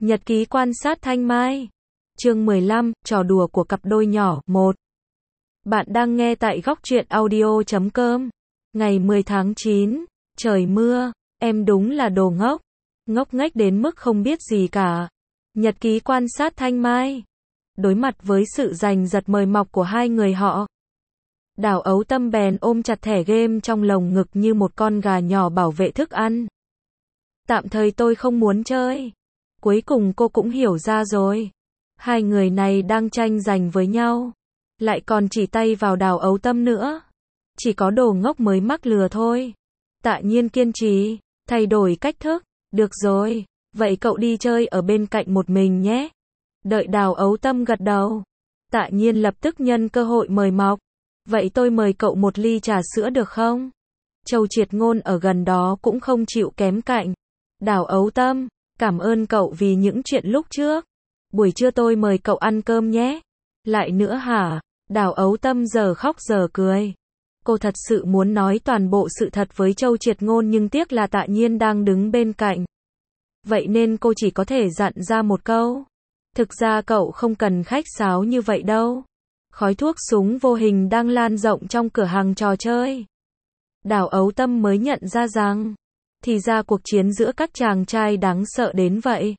Nhật ký quan sát Thanh Mai. Chương 15, trò đùa của cặp đôi nhỏ. 1. Bạn đang nghe tại góc truyện audio.com. Ngày 10 tháng 9, trời mưa, em đúng là đồ ngốc. Ngốc nghếch đến mức không biết gì cả. Nhật ký quan sát Thanh Mai. Đối mặt với sự giành giật mời mọc của hai người họ, Đào Ấu Tâm bèn ôm chặt thẻ game trong lồng ngực như một con gà nhỏ bảo vệ thức ăn. Tạm thời tôi không muốn chơi. Cuối cùng cô cũng hiểu ra rồi. Hai người này đang tranh giành với nhau. Lại còn chỉ tay vào Đào Ấu Tâm nữa. Chỉ có đồ ngốc mới mắc lừa thôi. Tạ Nhiên kiên trì, thay đổi cách thức. Được rồi, vậy cậu đi chơi ở bên cạnh một mình nhé. Đợi Đào Ấu Tâm gật đầu, Tạ Nhiên lập tức nhân cơ hội mời mọc. Vậy tôi mời cậu một ly trà sữa được không? Châu Triệt Ngôn ở gần đó cũng không chịu kém cạnh. Đào Ấu Tâm, cảm ơn cậu vì những chuyện lúc trước. Buổi trưa tôi mời cậu ăn cơm nhé. Lại nữa hả? Đào Ấu Tâm giờ khóc giờ cười. Cô thật sự muốn nói toàn bộ sự thật với Châu Triệt Ngôn nhưng tiếc là Tạ Nhiên đang đứng bên cạnh. Vậy nên cô chỉ có thể dặn ra một câu. Thực ra cậu không cần khách sáo như vậy đâu. Khói thuốc súng vô hình đang lan rộng trong cửa hàng trò chơi. Đào Ấu Tâm mới nhận ra rằng, thì ra cuộc chiến giữa các chàng trai đáng sợ đến vậy.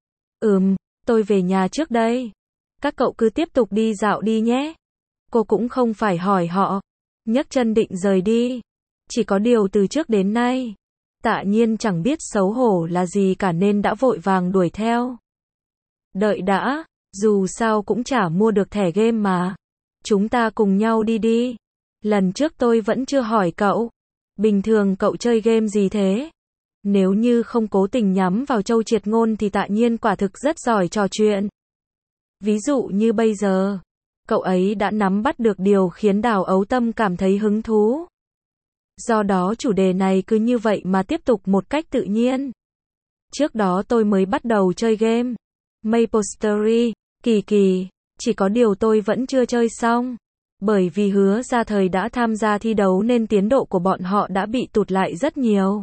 Tôi về nhà trước đây. Các cậu cứ tiếp tục đi dạo đi nhé. Cô cũng không phải hỏi họ. Nhấc chân định rời đi. Chỉ có điều từ trước đến nay, Tạ Nhiên chẳng biết xấu hổ là gì cả nên đã vội vàng đuổi theo. Đợi đã, dù sao cũng chả mua được thẻ game mà. Chúng ta cùng nhau đi đi. Lần trước tôi vẫn chưa hỏi cậu. Bình thường cậu chơi game gì thế? Nếu như không cố tình nhắm vào Châu Triệt Ngôn thì Tạ Nhiên quả thực rất giỏi trò chuyện. Ví dụ như bây giờ, cậu ấy đã nắm bắt được điều khiến Đào Ấu Tâm cảm thấy hứng thú. Do đó chủ đề này cứ như vậy mà tiếp tục một cách tự nhiên. Trước đó tôi mới bắt đầu chơi game Maple Story, kỳ, chỉ có điều tôi vẫn chưa chơi xong. Bởi vì Hứa Gia Thời đã tham gia thi đấu nên tiến độ của bọn họ đã bị tụt lại rất nhiều.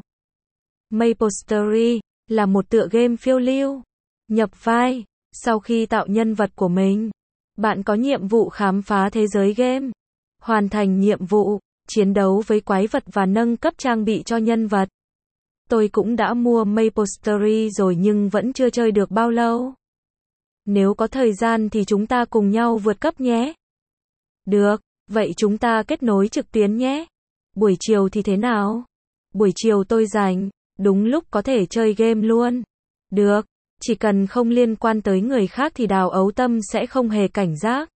Maple Story là một tựa game phiêu lưu, nhập vai. Sau khi tạo nhân vật của mình, bạn có nhiệm vụ khám phá thế giới game, hoàn thành nhiệm vụ, chiến đấu với quái vật và nâng cấp trang bị cho nhân vật. Tôi cũng đã mua Maple Story rồi nhưng vẫn chưa chơi được bao lâu. Nếu có thời gian thì chúng ta cùng nhau vượt cấp nhé. Được, vậy chúng ta kết nối trực tuyến nhé. Buổi chiều thì thế nào? Buổi chiều tôi rảnh, đúng lúc có thể chơi game luôn. Được, chỉ cần không liên quan tới người khác thì Đào Ấu Tâm sẽ không hề cảnh giác.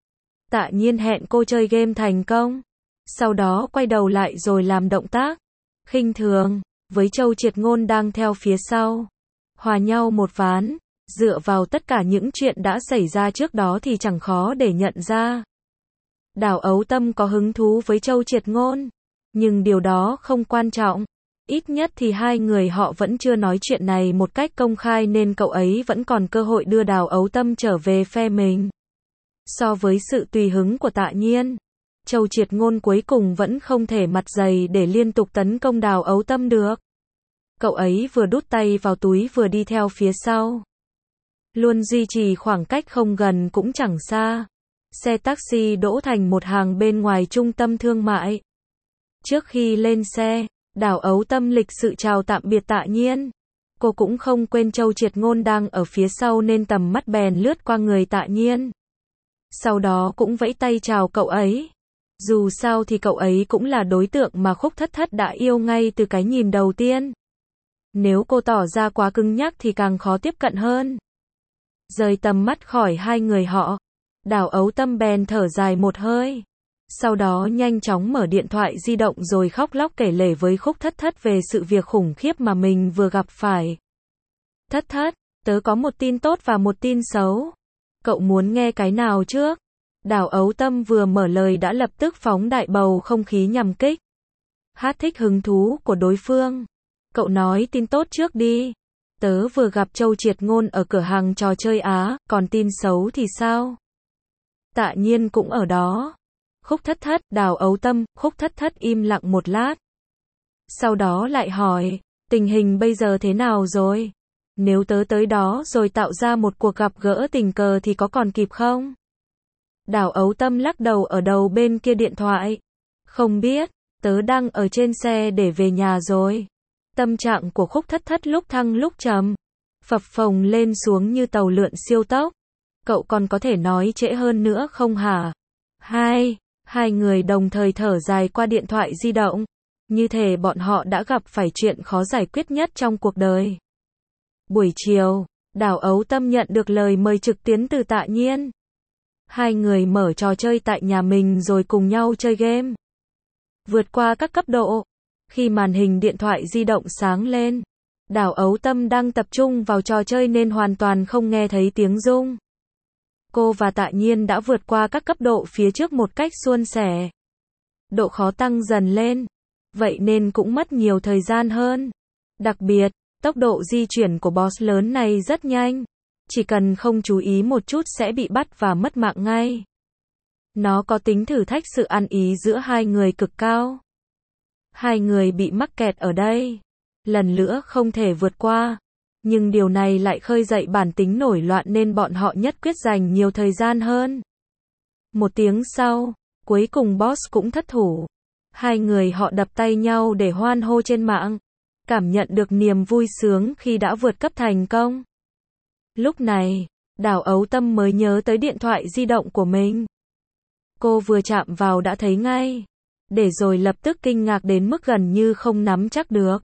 Tạ Nhiên hẹn cô chơi game thành công. Sau đó quay đầu lại rồi làm động tác khinh thường với Châu Triệt Ngôn đang theo phía sau. Hòa nhau một ván. Dựa vào tất cả những chuyện đã xảy ra trước đó thì chẳng khó để nhận ra. Đào Ấu Tâm có hứng thú với Châu Triệt Ngôn. Nhưng điều đó không quan trọng. Ít nhất thì hai người họ vẫn chưa nói chuyện này một cách công khai nên cậu ấy vẫn còn cơ hội đưa Đào Ấu Tâm trở về phe mình. So với sự tùy hứng của Tạ Nhiên, Châu Triệt Ngôn cuối cùng vẫn không thể mặt dày để liên tục tấn công Đào Ấu Tâm được. Cậu ấy vừa đút tay vào túi vừa đi theo phía sau. Luôn duy trì khoảng cách không gần cũng chẳng xa. Xe taxi đỗ thành một hàng bên ngoài trung tâm thương mại. Trước khi lên xe, Đào Ấu Tâm lịch sự chào tạm biệt Tạ Nhiên. Cô cũng không quên Châu Triệt Ngôn đang ở phía sau nên tầm mắt bèn lướt qua người Tạ Nhiên. Sau đó cũng vẫy tay chào cậu ấy. Dù sao thì cậu ấy cũng là đối tượng mà Khúc Thất Thất đã yêu ngay từ cái nhìn đầu tiên. Nếu cô tỏ ra quá cứng nhắc thì càng khó tiếp cận hơn. Rời tầm mắt khỏi hai người họ, Đào Ấu Tâm bèn thở dài một hơi. Sau đó nhanh chóng mở điện thoại di động rồi khóc lóc kể lể với Khúc Thất Thất về sự việc khủng khiếp mà mình vừa gặp phải. Thất Thất, tớ có một tin tốt và một tin xấu. Cậu muốn nghe cái nào trước? Đào Ấu Tâm vừa mở lời đã lập tức phóng đại bầu không khí nhằm kích thích hứng thú của đối phương. Cậu nói tin tốt trước đi. Tớ vừa gặp Châu Triệt Ngôn ở cửa hàng trò chơi Á, còn tin xấu thì sao? Tạ Nhiên cũng ở đó. Khúc Thất Thất, Đào Ấu Tâm, Khúc Thất Thất im lặng một lát. Sau đó lại hỏi, tình hình bây giờ thế nào rồi? Nếu tớ tới đó rồi tạo ra một cuộc gặp gỡ tình cờ thì có còn kịp không? Đào Ấu Tâm lắc đầu ở đầu bên kia điện thoại. Không biết, tớ đang ở trên xe để về nhà rồi. Tâm trạng của Khúc Thất Thất lúc thăng lúc trầm, phập phồng lên xuống như tàu lượn siêu tốc. Cậu còn có thể nói trễ hơn nữa không hả? Hai người đồng thời thở dài qua điện thoại di động. Như thể bọn họ đã gặp phải chuyện khó giải quyết nhất trong cuộc đời. Buổi chiều, Đào Ấu Tâm nhận được lời mời trực tuyến từ Tạ Nhiên. Hai người mở trò chơi tại nhà mình rồi cùng nhau chơi game. Vượt qua các cấp độ. Khi màn hình điện thoại di động sáng lên, Đào Ấu Tâm đang tập trung vào trò chơi nên hoàn toàn không nghe thấy tiếng rung. Cô và Tạ Nhiên đã vượt qua các cấp độ phía trước một cách suôn sẻ. Độ khó tăng dần lên, vậy nên cũng mất nhiều thời gian hơn. Đặc biệt, tốc độ di chuyển của boss lớn này rất nhanh. Chỉ cần không chú ý một chút sẽ bị bắt và mất mạng ngay. Nó có tính thử thách sự ăn ý giữa hai người cực cao. Hai người bị mắc kẹt ở đây. Lần nữa không thể vượt qua. Nhưng điều này lại khơi dậy bản tính nổi loạn nên bọn họ nhất quyết dành nhiều thời gian hơn. Một tiếng sau, cuối cùng boss cũng thất thủ. Hai người họ đập tay nhau để hoan hô trên mạng. Cảm nhận được niềm vui sướng khi đã vượt cấp thành công. Lúc này, Đào Ấu Tâm mới nhớ tới điện thoại di động của mình. Cô vừa chạm vào đã thấy ngay. Để rồi lập tức kinh ngạc đến mức gần như không nắm chắc được.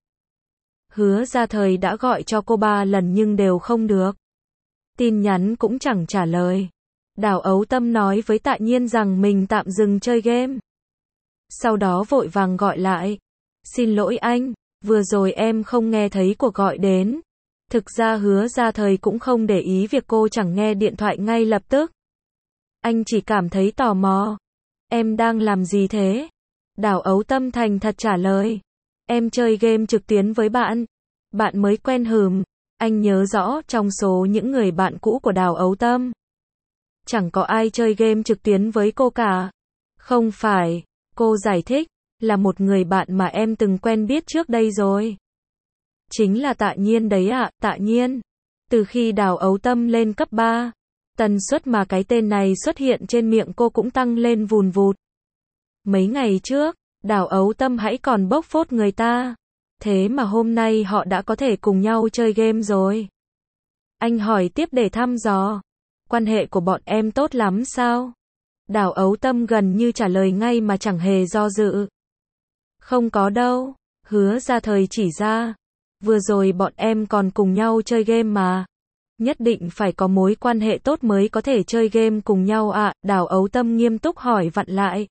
Hứa Gia Thời đã gọi cho cô 3 lần nhưng đều không được. Tin nhắn cũng chẳng trả lời. Đào Ấu Tâm nói với Tạ Nhiên rằng mình tạm dừng chơi game. Sau đó vội vàng gọi lại. Xin lỗi anh, vừa rồi em không nghe thấy cuộc gọi đến. Thực ra Hứa Gia Thời cũng không để ý việc cô chẳng nghe điện thoại ngay lập tức. Anh chỉ cảm thấy tò mò. Em đang làm gì thế? Đào Ấu Tâm thành thật trả lời. Em chơi game trực tuyến với bạn. Bạn mới quen hừm. Anh nhớ rõ trong số những người bạn cũ của Đào Ấu Tâm. Chẳng có ai chơi game trực tuyến với cô cả. Không phải, cô giải thích, là một người bạn mà em từng quen biết trước đây rồi. Chính là Tạ Nhiên đấy ạ, Tạ Nhiên. Từ khi Đào Ấu Tâm lên cấp 3, tần suất mà cái tên này xuất hiện trên miệng cô cũng tăng lên vùn vụt. Mấy ngày trước, Đào Ấu Tâm hãy còn bốc phốt người ta. Thế mà hôm nay họ đã có thể cùng nhau chơi game rồi. Anh hỏi tiếp để thăm dò. Quan hệ của bọn em tốt lắm sao? Đào Ấu Tâm gần như trả lời ngay mà chẳng hề do dự. Không có đâu. Hứa Gia Thời chỉ ra. Vừa rồi bọn em còn cùng nhau chơi game mà. Nhất định phải có mối quan hệ tốt mới có thể chơi game cùng nhau ạ. Đào Ấu Tâm nghiêm túc hỏi vặn lại.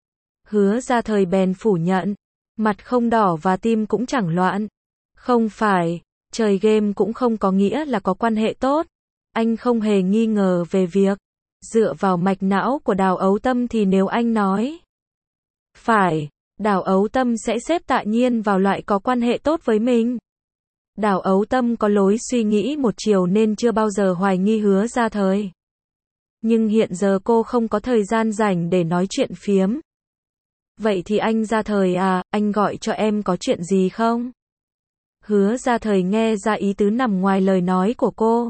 Hứa Gia Thời bèn phủ nhận. Mặt không đỏ và tim cũng chẳng loạn. Không phải, chơi game cũng không có nghĩa là có quan hệ tốt. Anh không hề nghi ngờ về việc. Dựa vào mạch não của Đào Ấu Tâm thì nếu anh nói phải, Đào Ấu Tâm sẽ xếp Tạ Nhiên vào loại có quan hệ tốt với mình. Đào Ấu Tâm có lối suy nghĩ một chiều nên chưa bao giờ hoài nghi Hứa Gia Thời. Nhưng hiện giờ cô không có thời gian rảnh để nói chuyện phiếm. Vậy thì anh Gia Thời à, anh gọi cho em có chuyện gì không? Hứa Gia Thời nghe ra ý tứ nằm ngoài lời nói của cô.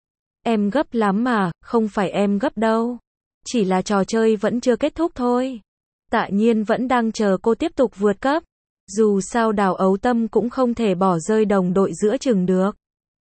Em gấp lắm mà, không phải em gấp đâu. Chỉ là trò chơi vẫn chưa kết thúc thôi. Tạ Nhiên vẫn đang chờ cô tiếp tục vượt cấp. Dù sao Đào Ấu Tâm cũng không thể bỏ rơi đồng đội giữa chừng được.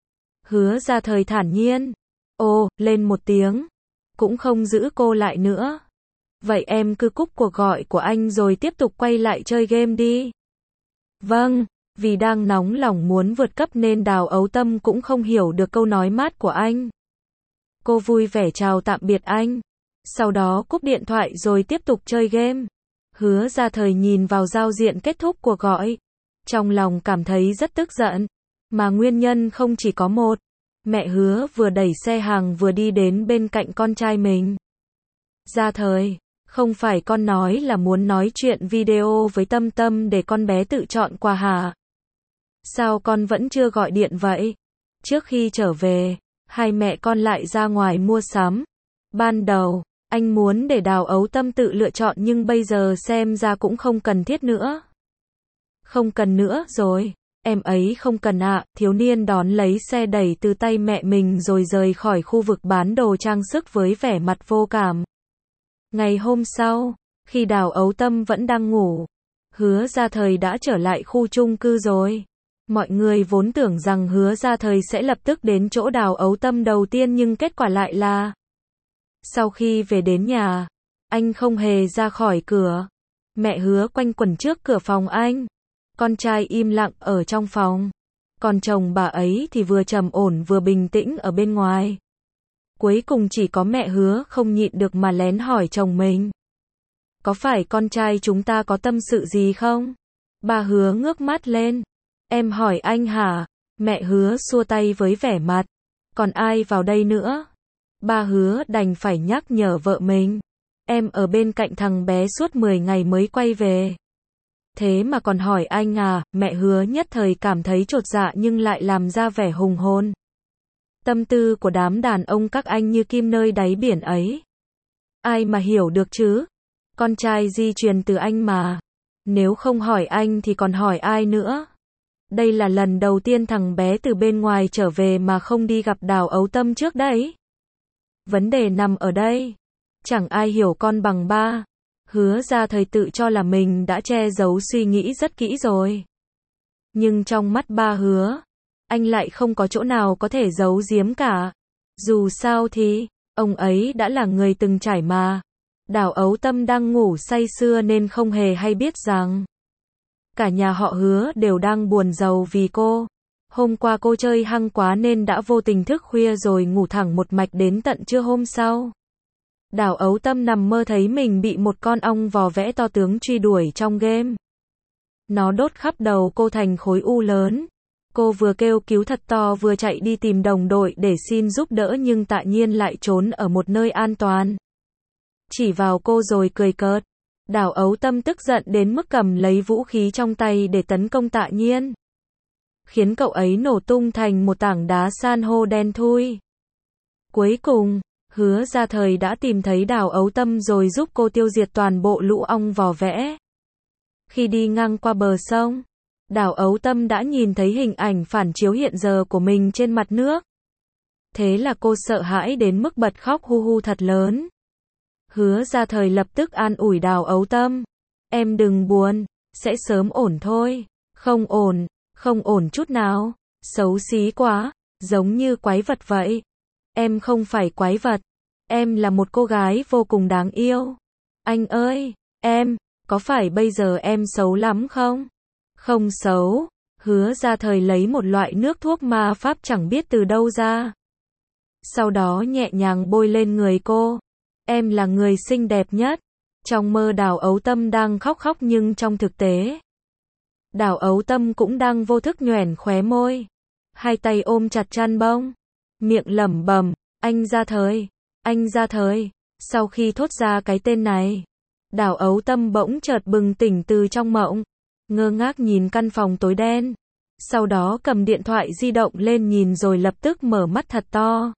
Hứa Gia Thời thản nhiên. Ồ, lên một tiếng. Cũng không giữ cô lại nữa. Vậy em cứ cúp cuộc gọi của anh rồi tiếp tục quay lại chơi game đi. Vâng, vì đang nóng lòng muốn vượt cấp nên Đào Ấu Tâm cũng không hiểu được câu nói mát của anh. Cô vui vẻ chào tạm biệt anh. Sau đó cúp điện thoại rồi tiếp tục chơi game. Hứa Gia Thời nhìn vào giao diện kết thúc cuộc gọi. Trong lòng cảm thấy rất tức giận. Mà nguyên nhân không chỉ có một. Mẹ Hứa vừa đẩy xe hàng vừa đi đến bên cạnh con trai mình. Gia Thời, không phải con nói là muốn nói chuyện video với Tâm Tâm để con bé tự chọn quà hả? Sao con vẫn chưa gọi điện vậy? Trước khi trở về, hai mẹ con lại ra ngoài mua sắm. Ban đầu, anh muốn để Đào Ấu Tâm tự lựa chọn nhưng bây giờ xem ra cũng không cần thiết nữa. Không cần nữa rồi. Em ấy không cần ạ, thiếu niên đón lấy xe đẩy từ tay mẹ mình rồi rời khỏi khu vực bán đồ trang sức với vẻ mặt vô cảm. Ngày hôm sau, khi Đào Ấu Tâm vẫn đang ngủ, Hứa Gia Thời đã trở lại khu chung cư rồi. Mọi người vốn tưởng rằng Hứa Gia Thời sẽ lập tức đến chỗ Đào Ấu Tâm đầu tiên nhưng kết quả lại là sau khi về đến nhà, anh không hề ra khỏi cửa. Mẹ Hứa quanh quẩn trước cửa phòng anh. Con trai im lặng ở trong phòng. Còn chồng bà ấy thì vừa trầm ổn vừa bình tĩnh ở bên ngoài. Cuối cùng chỉ có mẹ Hứa không nhịn được mà lén hỏi chồng mình. Có phải con trai chúng ta có tâm sự gì không? Bà Hứa ngước mắt lên. Em hỏi anh hả? Mẹ Hứa xua tay với vẻ mặt. Còn ai vào đây nữa? Bà Hứa đành phải nhắc nhở vợ mình. Em ở bên cạnh thằng bé suốt 10 ngày mới quay về. Thế mà còn hỏi anh à? Mẹ Hứa nhất thời cảm thấy chột dạ nhưng lại làm ra vẻ hùng hồn. Tâm tư của đám đàn ông các anh như kim nơi đáy biển ấy. Ai mà hiểu được chứ? Con trai di truyền từ anh mà. Nếu không hỏi anh thì còn hỏi ai nữa? Đây là lần đầu tiên thằng bé từ bên ngoài trở về mà không đi gặp Đào Ấu Tâm trước đấy. Vấn đề nằm ở đây. Chẳng ai hiểu con bằng ba. Hứa Gia Thời tự cho là mình đã che giấu suy nghĩ rất kỹ rồi. Nhưng trong mắt ba Hứa, anh lại không có chỗ nào có thể giấu giếm cả. Dù sao thì, ông ấy đã là người từng trải mà. Đào Ấu Tâm đang ngủ say sưa nên không hề hay biết rằng cả nhà họ Hứa đều đang buồn rầu vì cô. Hôm qua cô chơi hăng quá nên đã vô tình thức khuya rồi ngủ thẳng một mạch đến tận trưa hôm sau. Đào Ấu Tâm nằm mơ thấy mình bị một con ong vò vẽ to tướng truy đuổi trong game. Nó đốt khắp đầu cô thành khối u lớn. Cô vừa kêu cứu thật to vừa chạy đi tìm đồng đội để xin giúp đỡ nhưng Tạ Nhiên lại trốn ở một nơi an toàn. Chỉ vào cô rồi cười cợt. Đào Ấu Tâm tức giận đến mức cầm lấy vũ khí trong tay để tấn công Tạ Nhiên, khiến cậu ấy nổ tung thành một tảng đá san hô đen thui. Cuối cùng, Hứa Gia Thời đã tìm thấy Đào Ấu Tâm rồi giúp cô tiêu diệt toàn bộ lũ ong vò vẽ. Khi đi ngang qua bờ sông, Đào Ấu Tâm đã nhìn thấy hình ảnh phản chiếu hiện giờ của mình trên mặt nước. Thế là cô sợ hãi đến mức bật khóc hu hu thật lớn. Hứa Gia Thời lập tức an ủi Đào Ấu Tâm. Em đừng buồn, sẽ sớm ổn thôi. Không ổn chút nào. Xấu xí quá, giống như quái vật vậy. Em không phải quái vật. Em là một cô gái vô cùng đáng yêu. Anh ơi, có phải bây giờ em xấu lắm không? Không xấu. Hứa Gia Thời lấy một loại nước thuốc ma pháp chẳng biết từ đâu ra. Sau đó nhẹ nhàng bôi lên người cô. Em là người xinh đẹp nhất. Trong mơ Đào Ấu Tâm đang khóc nhưng trong thực tế, Đào Ấu Tâm cũng đang vô thức nhoẻn khóe môi. Hai tay ôm chặt chăn bông. Miệng lẩm bẩm, anh Gia Thời. Sau khi thốt ra cái tên này, Đào Ấu Tâm bỗng chợt bừng tỉnh từ trong mộng. Ngơ ngác nhìn căn phòng tối đen. Sau đó cầm điện thoại di động lên nhìn rồi lập tức mở mắt thật to.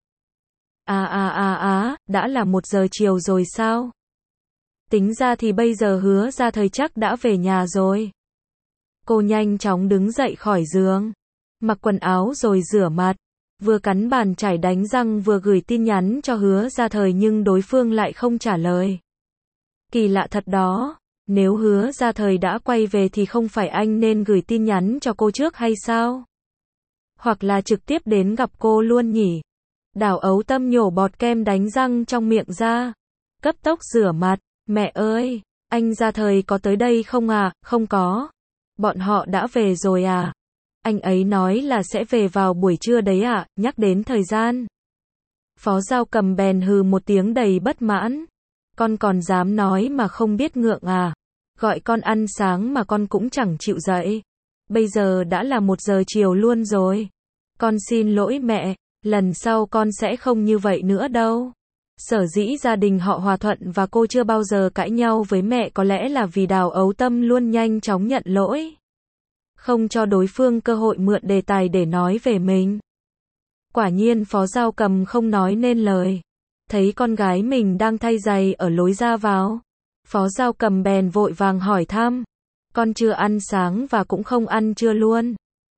Đã là 1 giờ chiều rồi sao? Tính ra thì bây giờ Hứa Gia Thời chắc đã về nhà rồi. Cô nhanh chóng đứng dậy khỏi giường, mặc quần áo rồi rửa mặt, vừa cắn bàn chải đánh răng vừa gửi tin nhắn cho Hứa Gia Thời nhưng đối phương lại không trả lời. Kỳ lạ thật đó, nếu Hứa Gia Thời đã quay về thì không phải anh nên gửi tin nhắn cho cô trước hay sao? Hoặc là trực tiếp đến gặp cô luôn nhỉ? Đào Ấu Tâm nhổ bọt kem đánh răng trong miệng ra, cấp tốc rửa mặt. Mẹ ơi, anh Gia Thời có tới đây không à? Không có. Bọn họ đã về rồi à? Anh ấy nói là sẽ về vào buổi trưa đấy ạ. Nhắc đến thời gian, Phó Giao Cầm bèn hừ một tiếng đầy bất mãn. Con còn dám nói mà không biết ngượng à? Gọi con ăn sáng mà con cũng chẳng chịu dậy. Bây giờ đã là 1 giờ chiều luôn rồi. Con xin lỗi mẹ, lần sau con sẽ không như vậy nữa đâu. Sở dĩ gia đình họ hòa thuận và cô chưa bao giờ cãi nhau với mẹ có lẽ là vì Đào Ấu Tâm luôn nhanh chóng nhận lỗi, không cho đối phương cơ hội mượn đề tài để nói về mình. Quả nhiên Phó Giao Cầm không nói nên lời. Thấy con gái mình đang thay giày ở lối ra vào, Phó Giao Cầm bèn vội vàng hỏi thăm. Con chưa ăn sáng và cũng không ăn trưa luôn.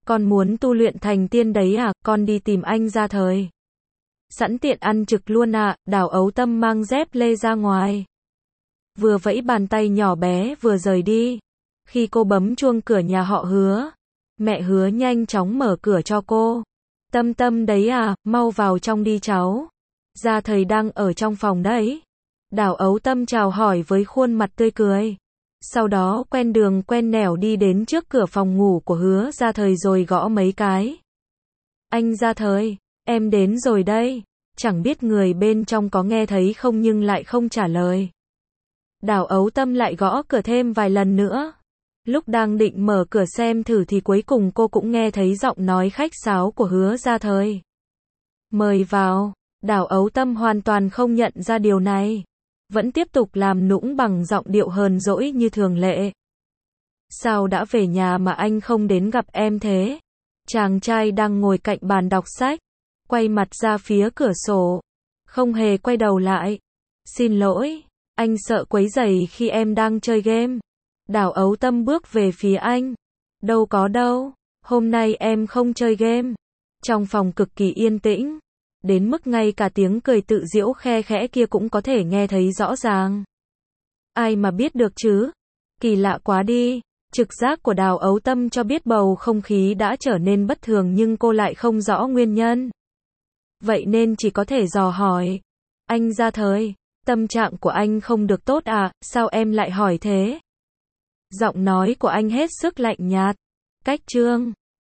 Con muốn tu luyện thành tiên đấy à, con đi tìm anh Gia Thời. Sẵn tiện ăn trực luôn à, Đào Ấu Tâm mang dép lê ra ngoài. Vừa vẫy bàn tay nhỏ bé vừa rời đi. Khi cô bấm chuông cửa nhà họ Hứa, mẹ Hứa nhanh chóng mở cửa cho cô. Tâm Tâm đấy à, mau vào trong đi cháu. Gia Thời đang ở trong phòng đấy. Đào Ấu Tâm chào hỏi với khuôn mặt tươi cười. Sau đó quen đường quen nẻo đi đến trước cửa phòng ngủ của Hứa Gia Thời rồi gõ mấy cái. Anh Gia Thời, em đến rồi đây. Chẳng biết người bên trong có nghe thấy không nhưng lại không trả lời. Đào Ấu Tâm lại gõ cửa thêm vài lần nữa. Lúc đang định mở cửa xem thử thì cuối cùng cô cũng nghe thấy giọng nói khách sáo của Hứa Gia Thời. Mời vào. Đào Ấu Tâm hoàn toàn không nhận ra điều này. Vẫn tiếp tục làm nũng bằng giọng điệu hờn dỗi như thường lệ. Sao đã về nhà mà anh không đến gặp em thế? Chàng trai đang ngồi cạnh bàn đọc sách, quay mặt ra phía cửa sổ, không hề quay đầu lại. Xin lỗi, anh sợ quấy rầy khi em đang chơi game. Đào Ấu Tâm bước về phía anh. Đâu có đâu, hôm nay em không chơi game. Trong phòng cực kỳ yên tĩnh, đến mức ngay cả tiếng cười tự giễu khe khẽ kia cũng có thể nghe thấy rõ ràng. Ai mà biết được chứ? Kỳ lạ quá đi. Trực giác của Đào Ấu Tâm cho biết bầu không khí đã trở nên bất thường nhưng cô lại không rõ nguyên nhân. Vậy nên chỉ có thể dò hỏi. Anh Gia Thời, tâm trạng của anh không được tốt à, sao em lại hỏi thế? Giọng nói của anh hết sức lạnh nhạt. Cách chương